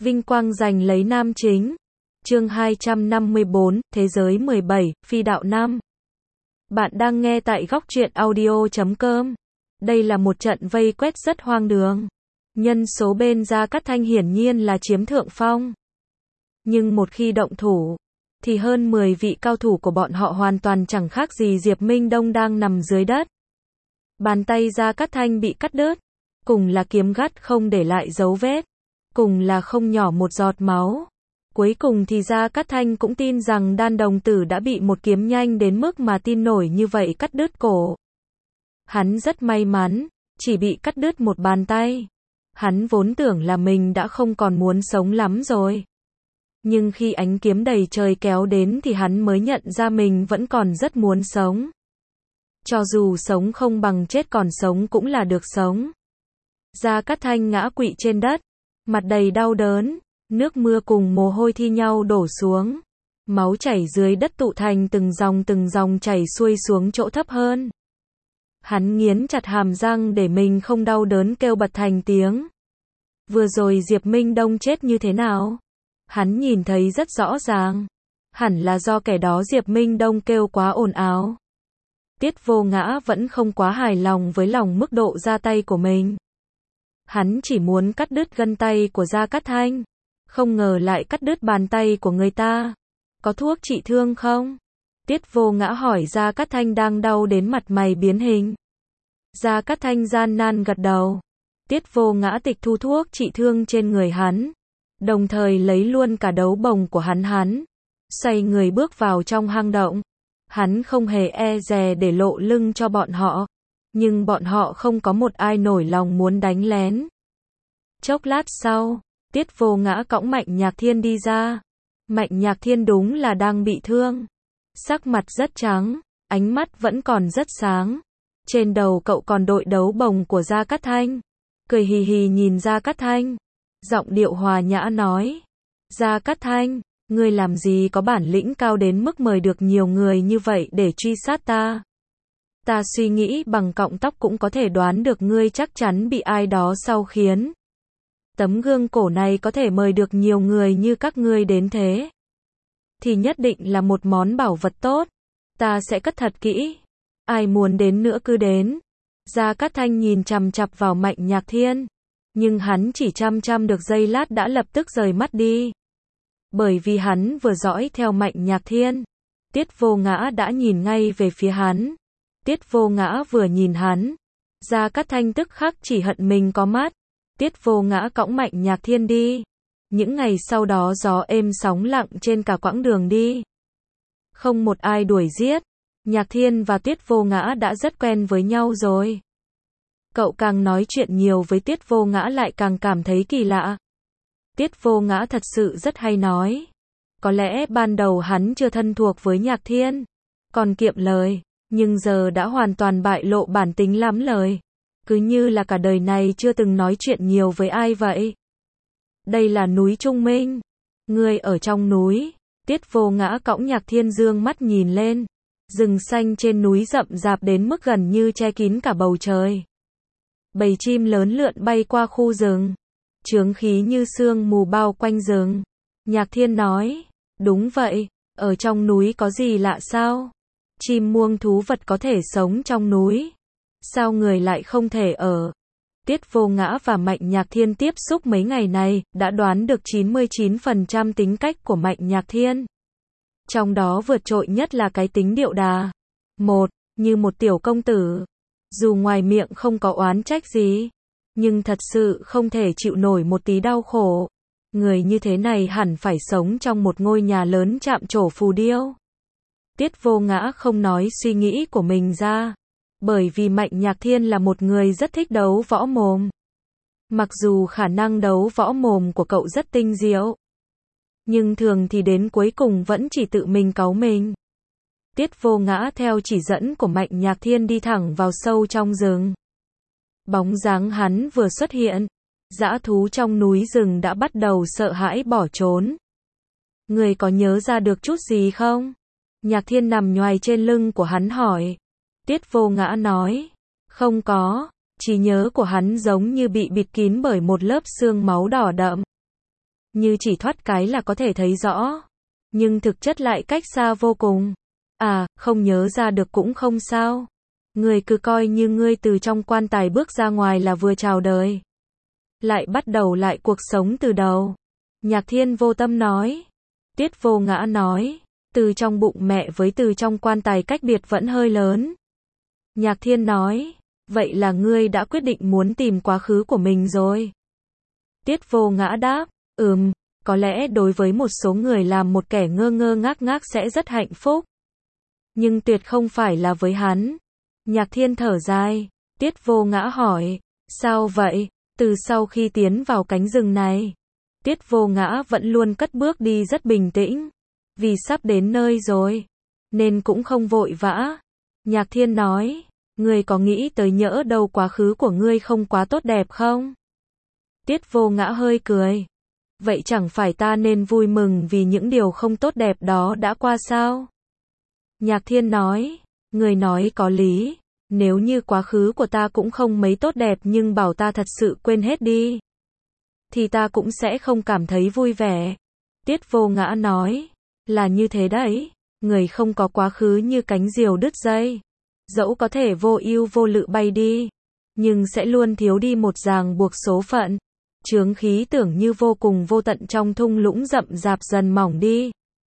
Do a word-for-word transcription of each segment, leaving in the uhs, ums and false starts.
Vinh quang giành lấy nam chính. Chương hai trăm năm mươi bốn, Thế giới mười bảy, Phi đạo năm. Bạn đang nghe tại góc truyện audio chấm com. Đây là một trận vây quét rất hoang đường. Nhân số bên Gia Cát Thanh hiển nhiên là chiếm thượng phong. Nhưng một khi động thủ, thì hơn mười vị cao thủ của bọn họ hoàn toàn chẳng khác gì Diệp Minh Đông đang nằm dưới đất. Bàn tay Gia Cát Thanh bị cắt đứt, cùng là kiếm gắt không để lại dấu vết, cùng là không nhỏ một giọt máu. Cuối cùng thì Gia Cát Thanh cũng tin rằng Đan đồng tử đã bị một kiếm nhanh đến mức mà tin nổi như vậy cắt đứt cổ. Hắn rất may mắn, chỉ bị cắt đứt một bàn tay. Hắn vốn tưởng là mình đã không còn muốn sống lắm rồi. Nhưng khi ánh kiếm đầy trời kéo đến thì hắn mới nhận ra mình vẫn còn rất muốn sống. Cho dù sống không bằng chết, còn sống cũng là được sống. Gia Cát Thanh ngã quỵ trên đất, mặt đầy đau đớn, nước mưa cùng mồ hôi thi nhau đổ xuống. Máu chảy dưới đất tụ thành từng dòng từng dòng chảy xuôi xuống chỗ thấp hơn. Hắn nghiến chặt hàm răng để mình không đau đớn, kêu bật thành tiếng. Vừa rồi Diệp Minh Đông chết như thế nào? Hắn nhìn thấy rất rõ ràng. Hẳn là do kẻ đó Diệp Minh Đông kêu quá ồn ào. Tiết Vô Ngã vẫn không quá hài lòng với lòng mức độ ra tay của mình. Hắn chỉ muốn cắt đứt gân tay của Gia Cát Thanh, không ngờ lại cắt đứt bàn tay của người ta. Có thuốc trị thương không? Tiết Vô Ngã hỏi Gia Cát Thanh đang đau đến mặt mày biến hình. Gia Cát Thanh gian nan gật đầu. Tiết Vô Ngã tịch thu thuốc trị thương trên người hắn, đồng thời lấy luôn cả đấu bồng của hắn hắn. Xoay người bước vào trong hang động. Hắn không hề e dè để lộ lưng cho bọn họ. Nhưng bọn họ không có một ai nổi lòng muốn đánh lén. Chốc lát sau, Tiết Vô Ngã cõng Mạnh Nhạc Thiên đi ra. Mạnh Nhạc Thiên đúng là đang bị thương. Sắc mặt rất trắng, ánh mắt vẫn còn rất sáng. Trên đầu cậu còn đội đấu bồng của Gia Cát Thanh. Cười hì hì nhìn Gia Cát Thanh. Giọng điệu hòa nhã nói. Gia Cát Thanh, ngươi làm gì có bản lĩnh cao đến mức mời được nhiều người như vậy để truy sát ta. Ta suy nghĩ bằng cọng tóc cũng có thể đoán được ngươi chắc chắn bị ai đó sau khiến. Tấm gương cổ này có thể mời được nhiều người như các ngươi đến thế, thì nhất định là một món bảo vật tốt. Ta sẽ cất thật kỹ. Ai muốn đến nữa cứ đến. Gia Cát Thanh nhìn chằm chằm vào Mạnh Nhạc Thiên. Nhưng hắn chỉ chăm chăm được giây lát đã lập tức rời mắt đi. Bởi vì hắn vừa dõi theo Mạnh Nhạc Thiên, Tiết Vô Ngã đã nhìn ngay về phía hắn. Tiết Vô Ngã vừa nhìn hắn, Gia Cát Thanh tức khắc chỉ hận mình có mắt. Tiết Vô Ngã cõng Mạnh Nhạc Thiên đi. Những ngày sau đó gió êm sóng lặng trên cả quãng đường đi. Không một ai đuổi giết. Nhạc Thiên và Tiết Vô Ngã đã rất quen với nhau rồi. Cậu càng nói chuyện nhiều với Tiết Vô Ngã lại càng cảm thấy kỳ lạ. Tiết Vô Ngã thật sự rất hay nói. Có lẽ ban đầu hắn chưa thân thuộc với Nhạc Thiên, còn kiệm lời, nhưng giờ đã hoàn toàn bại lộ bản tính lắm lời. Cứ như là cả đời này chưa từng nói chuyện nhiều với ai vậy. Đây là núi Trung Minh. Ngươi ở trong núi. Tiết Vô Ngã cõng Nhạc Thiên dương mắt nhìn lên. Rừng xanh trên núi rậm rạp đến mức gần như che kín cả bầu trời. Bầy chim lớn lượn bay qua khu rừng. Chướng khí như sương mù bao quanh rừng. Nhạc Thiên nói, đúng vậy, ở trong núi có gì lạ sao? Chim muông thú vật có thể sống trong núi. Sao người lại không thể ở? Tiết Vô Ngã và Mạnh Nhạc Thiên tiếp xúc mấy ngày này, đã đoán được chín mươi chín phần trăm tính cách của Mạnh Nhạc Thiên. Trong đó vượt trội nhất là cái tính điệu đà. Một, như một tiểu công tử. Dù ngoài miệng không có oán trách gì, nhưng thật sự không thể chịu nổi một tí đau khổ. Người như thế này hẳn phải sống trong một ngôi nhà lớn chạm trổ phù điêu. Tiết Vô Ngã không nói suy nghĩ của mình ra. Bởi vì Mạnh Nhạc Thiên là một người rất thích đấu võ mồm. Mặc dù khả năng đấu võ mồm của cậu rất tinh diệu, nhưng thường thì đến cuối cùng vẫn chỉ tự mình cáu mình. Tiết Vô Ngã theo chỉ dẫn của Mạnh Nhạc Thiên đi thẳng vào sâu trong rừng. Bóng dáng hắn vừa xuất hiện, dã thú trong núi rừng đã bắt đầu sợ hãi bỏ trốn. Người có nhớ ra được chút gì không? Nhạc Thiên nằm nhoài trên lưng của hắn hỏi. Tiết Vô Ngã nói, không có, trí nhớ của hắn giống như bị bịt kín bởi một lớp sương máu đỏ đậm. như chỉ thoát cái là có thể thấy rõ. Nhưng thực chất lại cách xa vô cùng. À, không nhớ ra được cũng không sao. Ngươi cứ coi như ngươi từ trong quan tài bước ra ngoài là vừa chào đời. Lại bắt đầu lại cuộc sống từ đầu. Nhạc Thiên vô tâm nói. Tiết Vô Ngã nói. Từ trong bụng mẹ với từ trong quan tài cách biệt vẫn hơi lớn. Nhạc Thiên nói. Vậy là ngươi đã quyết định muốn tìm quá khứ của mình rồi. Tiết Vô Ngã đáp. Ừm, có lẽ đối với một số người làm một kẻ ngơ ngơ ngác ngác sẽ rất hạnh phúc. Nhưng tuyệt không phải là với hắn. Nhạc Thiên thở dài. Tiết Vô Ngã hỏi. Sao vậy? Từ sau khi tiến vào cánh rừng này, Tiết Vô Ngã vẫn luôn cất bước đi rất bình tĩnh. Vì sắp đến nơi rồi, nên cũng không vội vã. Nhạc Thiên nói. Ngươi có nghĩ tới nhỡ đâu quá khứ của ngươi không quá tốt đẹp không? Tiết Vô Ngã hơi cười. Vậy chẳng phải ta nên vui mừng vì những điều không tốt đẹp đó đã qua sao? Nhạc Thiên nói. Ngươi nói có lý. Nếu như quá khứ của ta cũng không mấy tốt đẹp nhưng bảo ta thật sự quên hết đi, thì ta cũng sẽ không cảm thấy vui vẻ. Tiết Vô Ngã nói. Là như thế đấy. Người không có quá khứ như cánh diều đứt dây. Dẫu có thể vô ưu vô lự bay đi, nhưng sẽ luôn thiếu đi một ràng buộc số phận. Chướng khí tưởng như vô cùng vô tận trong thung lũng rậm rạp dần mỏng đi.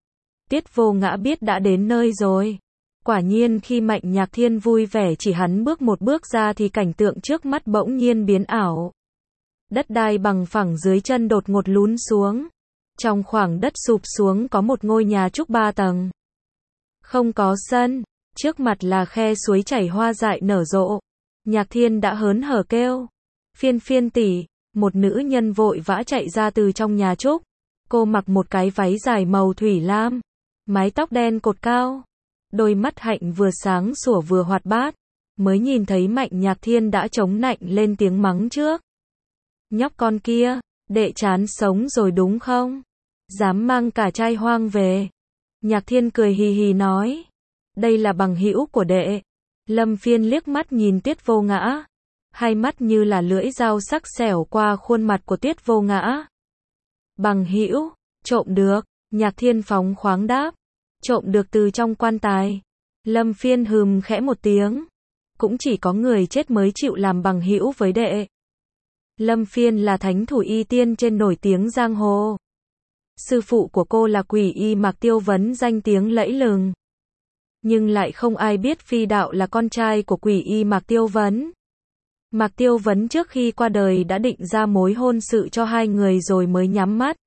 Tiết Vô Ngã biết đã đến nơi rồi. Quả nhiên khi Mạnh Nhạc Thiên vui vẻ chỉ hắn bước một bước ra thì cảnh tượng trước mắt bỗng nhiên biến ảo. Đất đai bằng phẳng dưới chân đột ngột lún xuống. Trong khoảng đất sụp xuống có một ngôi nhà trúc ba tầng. Không có sân, trước mặt là khe suối chảy hoa dại nở rộ. Nhạc Thiên đã hớn hở kêu. Phiên Phiên tỷ. Một nữ nhân vội vã chạy ra từ trong nhà trúc. Cô mặc một cái váy dài màu thủy lam, mái tóc đen cột cao, đôi mắt hạnh vừa sáng sủa vừa hoạt bát. Mới nhìn thấy Mạnh Nhạc Thiên đã chống nạnh lên tiếng mắng trước. Nhóc con kia, đệ chán sống rồi đúng không? Dám mang cả trai hoang về. Nhạc Thiên cười hì hì nói. Đây là bằng hữu của đệ. Lâm Phiên liếc mắt nhìn Tiết Vô Ngã. Hai mắt như là lưỡi dao sắc xẻo qua khuôn mặt của Tiết Vô Ngã. Bằng hữu, trộm được. Nhạc Thiên phóng khoáng đáp. Trộm được từ trong quan tài. Lâm Phiên hừm khẽ một tiếng. Cũng chỉ có người chết mới chịu làm bằng hữu với đệ. Lâm Phiên là thánh thủ y tiên trên nổi tiếng giang hồ. Sư phụ của cô là Quỷ Y Mạc Tiêu Vấn danh tiếng lẫy lừng. Nhưng lại không ai biết Phi Đạo là con trai của Quỷ Y Mạc Tiêu Vấn. Mạc Tiêu Vấn trước khi qua đời đã định ra mối hôn sự cho hai người rồi mới nhắm mắt.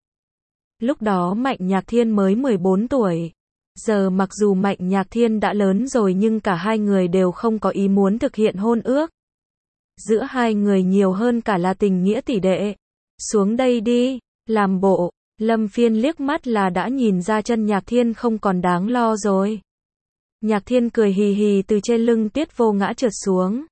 Lúc đó Mạnh Nhạc Thiên mới mười bốn tuổi. Giờ mặc dù Mạnh Nhạc Thiên đã lớn rồi nhưng cả hai người đều không có ý muốn thực hiện hôn ước. Giữa hai người nhiều hơn cả là tình nghĩa tỷ đệ. Xuống đây đi, làm bộ. Lâm Phiên liếc mắt là đã nhìn ra chân Nhạc Thiên không còn đáng lo rồi. Nhạc Thiên cười hì hì từ trên lưng Tiết Vô Ngã trượt xuống.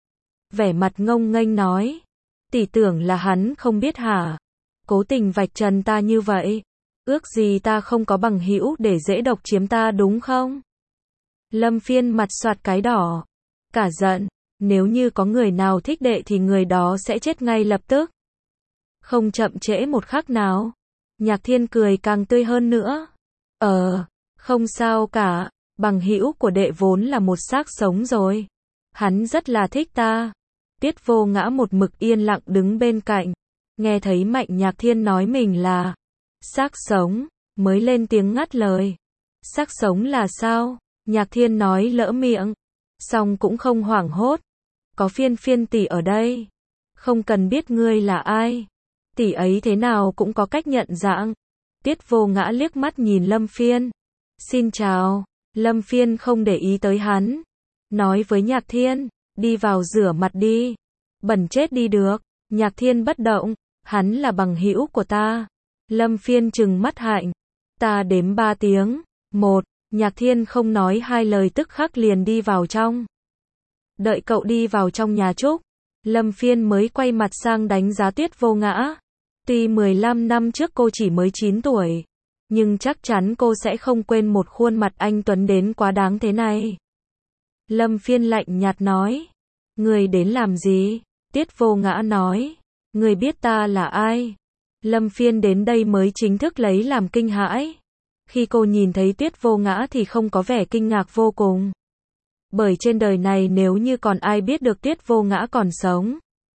Vẻ mặt ngông nghênh nói. Tỷ tưởng là hắn không biết hả? Cố tình vạch trần ta như vậy. Ước gì ta không có bằng hữu để dễ độc chiếm ta đúng không? Lâm Phiên mặt soạt cái đỏ. Cả giận. Nếu như có người nào thích đệ thì người đó sẽ chết ngay lập tức. Không chậm trễ một khắc nào. Nhạc Thiên cười càng tươi hơn nữa. Ờ, không sao cả. Bằng hữu của đệ vốn là một xác sống rồi. Hắn rất là thích ta. Tiết Vô Ngã một mực yên lặng đứng bên cạnh. Nghe thấy Mạnh Nhạc Thiên nói mình là xác sống, mới lên tiếng ngắt lời. Xác sống là sao? Nhạc Thiên nói lỡ miệng. Xong cũng không hoảng hốt. Có Phiên Phiên tỷ ở đây. Không cần biết ngươi là ai. Tỷ ấy thế nào cũng có cách nhận dạng. Tiết Vô Ngã liếc mắt nhìn Lâm Phiên. Xin chào. Lâm Phiên không để ý tới hắn. Nói với Nhạc Thiên. Đi vào rửa mặt đi. Bẩn chết đi được. Nhạc Thiên bất động. Hắn là bằng hữu của ta. Lâm Phiên trừng mắt hạnh. Ta đếm ba tiếng. Một. Nhạc Thiên không nói hai lời tức khắc liền đi vào trong. Đợi cậu đi vào trong nhà trúc. Lâm Phiên mới quay mặt sang đánh giá Tiết Vô Ngã. Tuy mười lăm năm trước cô chỉ mới chín tuổi. Nhưng chắc chắn cô sẽ không quên một khuôn mặt anh tuấn đến quá đáng thế này. Lâm Phiên lạnh nhạt nói. Người đến làm gì? Tiết Vô Ngã nói. Người biết ta là ai? Lâm Phiên đến đây mới chính thức lấy làm kinh hãi. Khi cô nhìn thấy Tiết Vô Ngã thì không có vẻ kinh ngạc vô cùng. Bởi trên đời này nếu như còn ai biết được Tiết Vô Ngã còn sống,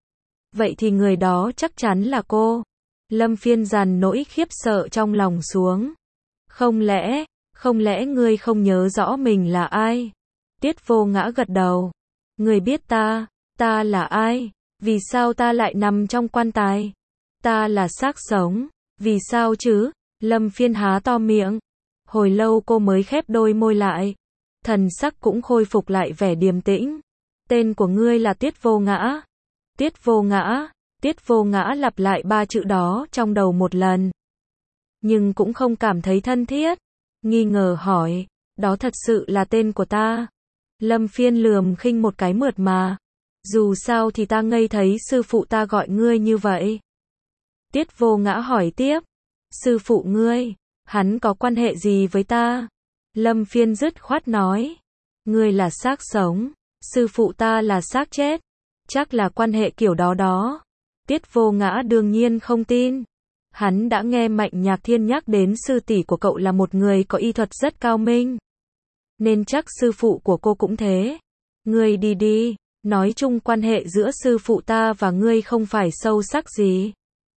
vậy thì người đó chắc chắn là cô. Lâm Phiên dằn nỗi khiếp sợ trong lòng xuống. Không lẽ, không lẽ ngươi không nhớ rõ mình là ai? Tiết Vô Ngã gật đầu. Ngươi biết ta, ta là ai? Vì sao ta lại nằm trong quan tài? Ta là xác sống. Vì sao chứ? Lâm Phiên há to miệng. Hồi lâu cô mới khép đôi môi lại. Thần sắc cũng khôi phục lại vẻ điềm tĩnh. Tên của ngươi là Tiết Vô Ngã. Tiết Vô Ngã, Tiết Vô Ngã lặp lại ba chữ đó trong đầu một lần. Nhưng cũng không cảm thấy thân thiết. Nghi ngờ hỏi, đó thật sự là tên của ta? Lâm Phiên lườm khinh một cái mượt mà. Dù sao thì ta ngây thấy sư phụ ta gọi ngươi như vậy. Tiết Vô Ngã hỏi tiếp, sư phụ ngươi, hắn có quan hệ gì với ta? Lâm Phiên dứt khoát nói, ngươi là xác sống, sư phụ ta là xác chết, chắc là quan hệ kiểu đó đó. Tiết Vô Ngã đương nhiên không tin. Hắn đã nghe Mạnh Nhạc Thiên nhắc đến sư tỷ của cậu là một người có y thuật rất cao minh. Nên chắc sư phụ của cô cũng thế. Ngươi đi đi, nói chung quan hệ giữa sư phụ ta và ngươi không phải sâu sắc gì.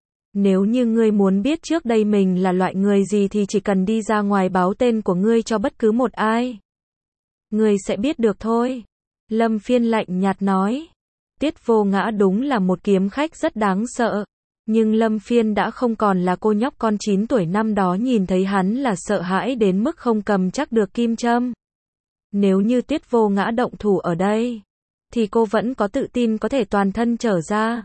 Nếu như ngươi muốn biết trước đây mình là loại người gì thì chỉ cần đi ra ngoài báo tên của ngươi cho bất cứ một ai. Ngươi sẽ biết được thôi. Lâm Phiên lạnh nhạt nói. Tiết Vô Ngã đúng là một kiếm khách rất đáng sợ. Nhưng Lâm Phiên đã không còn là cô nhóc con chín tuổi năm đó nhìn thấy hắn là sợ hãi đến mức không cầm chắc được kim châm. Nếu như Tiết Vô Ngã động thủ ở đây, thì cô vẫn có tự tin có thể toàn thân trở ra.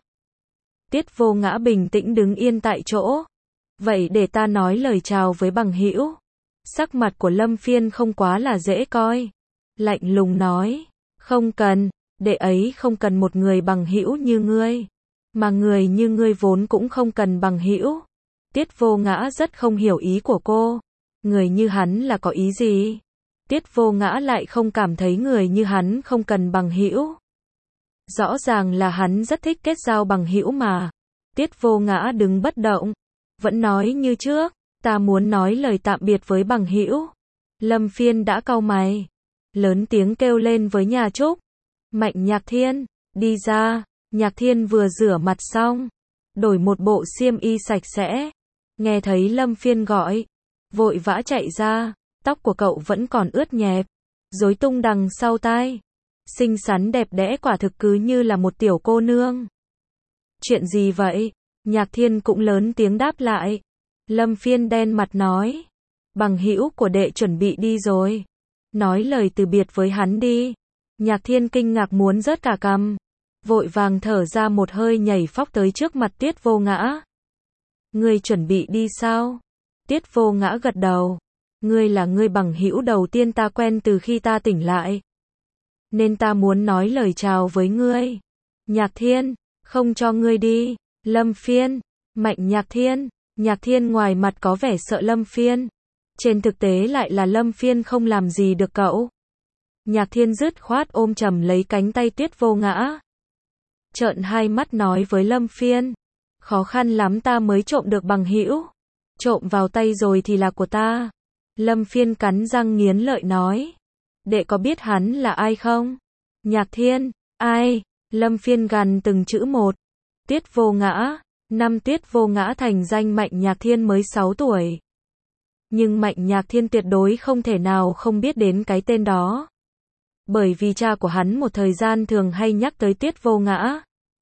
Tiết Vô Ngã bình tĩnh đứng yên tại chỗ. Vậy để ta nói lời chào với bằng hữu. Sắc mặt của Lâm Phiên không quá là dễ coi. Lạnh lùng nói, không cần, đệ ấy không cần một người bằng hữu như ngươi. Mà người như ngươi vốn cũng không cần bằng hữu. Tiết Vô Ngã rất không hiểu ý của cô. Người như hắn là có ý gì? Tiết Vô Ngã lại không cảm thấy người như hắn không cần bằng hữu. Rõ ràng là hắn rất thích kết giao bằng hữu mà. Tiết Vô Ngã đứng bất động, vẫn nói như trước, ta muốn nói lời tạm biệt với bằng hữu. Lâm Phiên đã cau mày, lớn tiếng kêu lên với nhà Trúc. Mạnh Nhạc Thiên, đi ra. Nhạc Thiên vừa rửa mặt xong, đổi một bộ xiêm y sạch sẽ. Nghe thấy Lâm Phiên gọi, vội vã chạy ra, tóc của cậu vẫn còn ướt nhẹp, rối tung đằng sau tai. Xinh xắn đẹp đẽ quả thực cứ như là một tiểu cô nương. Chuyện gì vậy? Nhạc Thiên cũng lớn tiếng đáp lại. Lâm Phiên đen mặt nói, bằng hữu của đệ chuẩn bị đi rồi. Nói lời từ biệt với hắn đi. Nhạc Thiên kinh ngạc muốn rớt cả cằm. Vội vàng thở ra một hơi nhảy phóc tới trước mặt Tiết Vô Ngã. Ngươi chuẩn bị đi sao? Tiết Vô Ngã gật đầu. Ngươi là người bằng hữu đầu tiên ta quen từ khi ta tỉnh lại. Nên ta muốn nói lời chào với ngươi. Nhạc Thiên, không cho ngươi đi. Lâm Phiên, Mạnh Nhạc Thiên. Nhạc Thiên ngoài mặt có vẻ sợ Lâm Phiên. Trên thực tế lại là Lâm Phiên không làm gì được cậu. Nhạc Thiên dứt khoát ôm chầm lấy cánh tay Tiết Vô Ngã. Trợn hai mắt nói với Lâm Phiên, khó khăn lắm ta mới trộm được bằng hữu. Trộm vào tay rồi thì là của ta. Lâm Phiên cắn răng nghiến lợi nói, đệ có biết hắn là ai không? Nhạc Thiên, ai? Lâm Phiên gằn từng chữ một. Tiết Vô Ngã. Năm Tiết Vô Ngã thành danh Mạnh Nhạc Thiên mới sáu tuổi. Nhưng Mạnh Nhạc Thiên tuyệt đối không thể nào không biết đến cái tên đó. Bởi vì cha của hắn một thời gian thường hay nhắc tới Tiết Vô Ngã.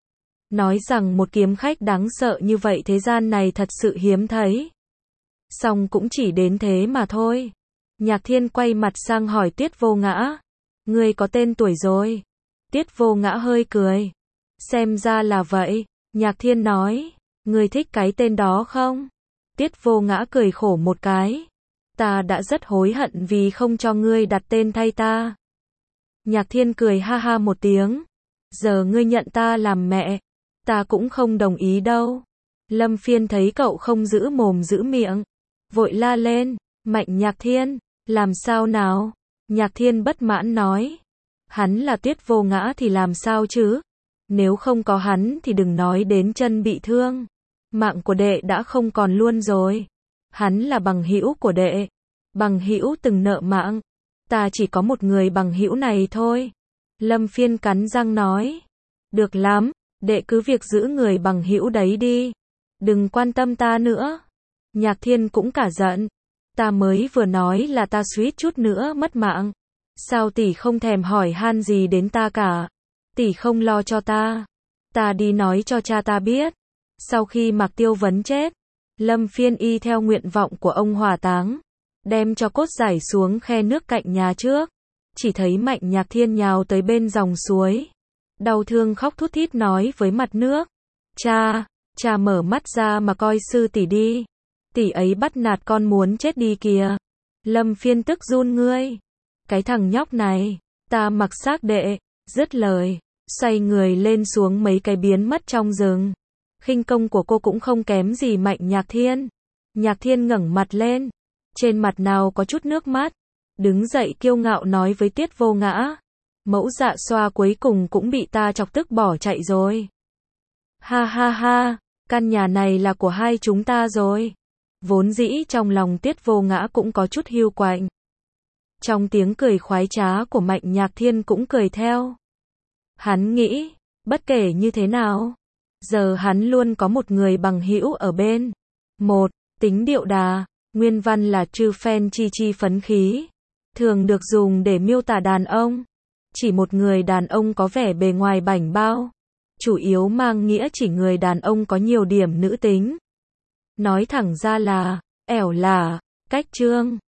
Nói rằng một kiếm khách đáng sợ như vậy thế gian này thật sự hiếm thấy. Song cũng chỉ đến thế mà thôi. Nhạc Thiên quay mặt sang hỏi Tiết Vô Ngã. Ngươi có tên tuổi rồi. Tiết Vô Ngã hơi cười. Xem ra là vậy. Nhạc Thiên nói. Ngươi thích cái tên đó không? Tiết Vô Ngã cười khổ một cái. Ta đã rất hối hận vì không cho ngươi đặt tên thay ta. Nhạc Thiên cười ha ha một tiếng. Giờ ngươi nhận ta làm mẹ. Ta cũng không đồng ý đâu. Lâm Phiên thấy cậu không giữ mồm giữ miệng. Vội la lên. Mạnh Nhạc Thiên. Làm sao nào? Nhạc Thiên bất mãn nói. Hắn là Tiết Vô Ngã thì làm sao chứ? Nếu không có hắn thì đừng nói đến chân bị thương. Mạng của đệ đã không còn luôn rồi. Hắn là bằng hữu của đệ. Bằng hữu từng nợ mạng. Ta chỉ có một người bằng hữu này thôi. Lâm Phiên cắn răng nói. Được lắm, đệ cứ việc giữ người bằng hữu đấy đi. Đừng quan tâm ta nữa. Nhạc Thiên cũng cả giận. Ta mới vừa nói là ta suýt chút nữa mất mạng. Sao tỷ không thèm hỏi han gì đến ta cả? Tỷ không lo cho ta. Ta đi nói cho cha ta biết. Sau khi Mạc Tiêu Vấn chết, Lâm Phiên y theo nguyện vọng của ông hỏa táng, đem cho cốt giải xuống khe nước cạnh nhà trước. Chỉ thấy Mạnh Nhạc Thiên nhào tới bên dòng suối. Đau thương khóc thút thít nói với mặt nước. Cha, cha mở mắt ra mà coi sư tỷ đi. Tỷ ấy bắt nạt con muốn chết đi kìa. Lâm Phiên tức run ngươi. Cái thằng nhóc này, ta mặc xác đệ. Dứt lời, xoay người lên xuống mấy cái biến mất trong rừng. Khinh công của cô cũng không kém gì Mạnh Nhạc Thiên. Nhạc Thiên ngẩng mặt lên. Trên mặt nào có chút nước mắt. Đứng dậy kiêu ngạo nói với Tiết Vô Ngã. Mẫu Dạ Xoa cuối cùng cũng bị ta chọc tức bỏ chạy rồi. Ha ha ha, căn nhà này là của hai chúng ta rồi. Vốn dĩ trong lòng Tiết Vô Ngã cũng có chút hiu quạnh. Trong tiếng cười khoái trá của Mạnh Nhạc Thiên cũng cười theo. Hắn nghĩ, bất kể như thế nào, giờ hắn luôn có một người bằng hữu ở bên. Một, tính điệu đà, nguyên văn là trừ phen chi chi phấn khí, thường được dùng để miêu tả đàn ông. Chỉ một người đàn ông có vẻ bề ngoài bảnh bao, chủ yếu mang nghĩa chỉ người đàn ông có nhiều điểm nữ tính. Nói thẳng ra là, ẻo lả, cách trương.